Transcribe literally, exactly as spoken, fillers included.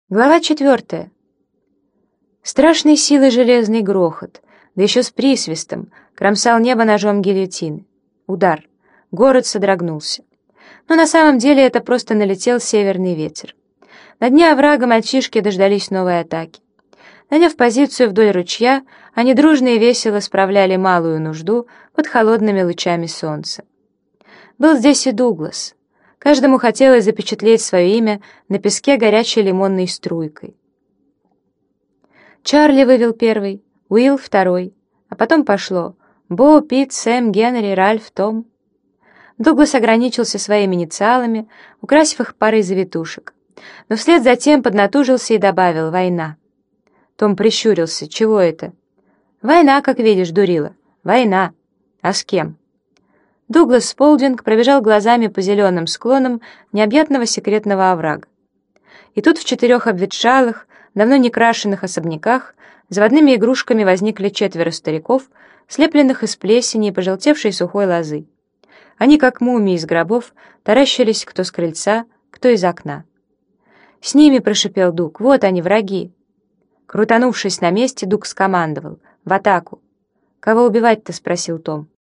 Глава четвертая. Страшной силы железный грохот, да еще с присвистом, кромсал небо ножом гильотины. Удар. Город содрогнулся. Но на самом деле это просто налетел северный ветер. На дне оврага мальчишки дождались новой атаки. Наняв позицию вдоль ручья, они дружно и весело справляли малую нужду под холодными лучами солнца. Был здесь и Дуглас. Каждому хотелось запечатлеть свое имя на песке горячей лимонной струйкой. Чарли вывел первый, Уилл — второй, а потом пошло Бо, Пит, Сэм, Генри, Ральф, Том. Дуглас ограничился своими инициалами, украсив их парой завитушек, но вслед за тем поднатужился и добавил «Война». Том прищурился. «Чего это?» «Война, как видишь, дурила. Война. А с кем?» Дуглас Сполдинг пробежал глазами по зеленым склонам необъятного секретного оврага. И тут в четырех обветшалых, давно не крашенных особняках заводными игрушками возникли четверо стариков, слепленных из плесени и пожелтевшей сухой лозы. Они, как мумии из гробов, таращились кто с крыльца, кто из окна. «С ними», — прошипел Дуг, — «вот они, враги». Крутанувшись на месте, Дуг скомандовал: «В атаку!» «Кого убивать-то?» — спросил Том.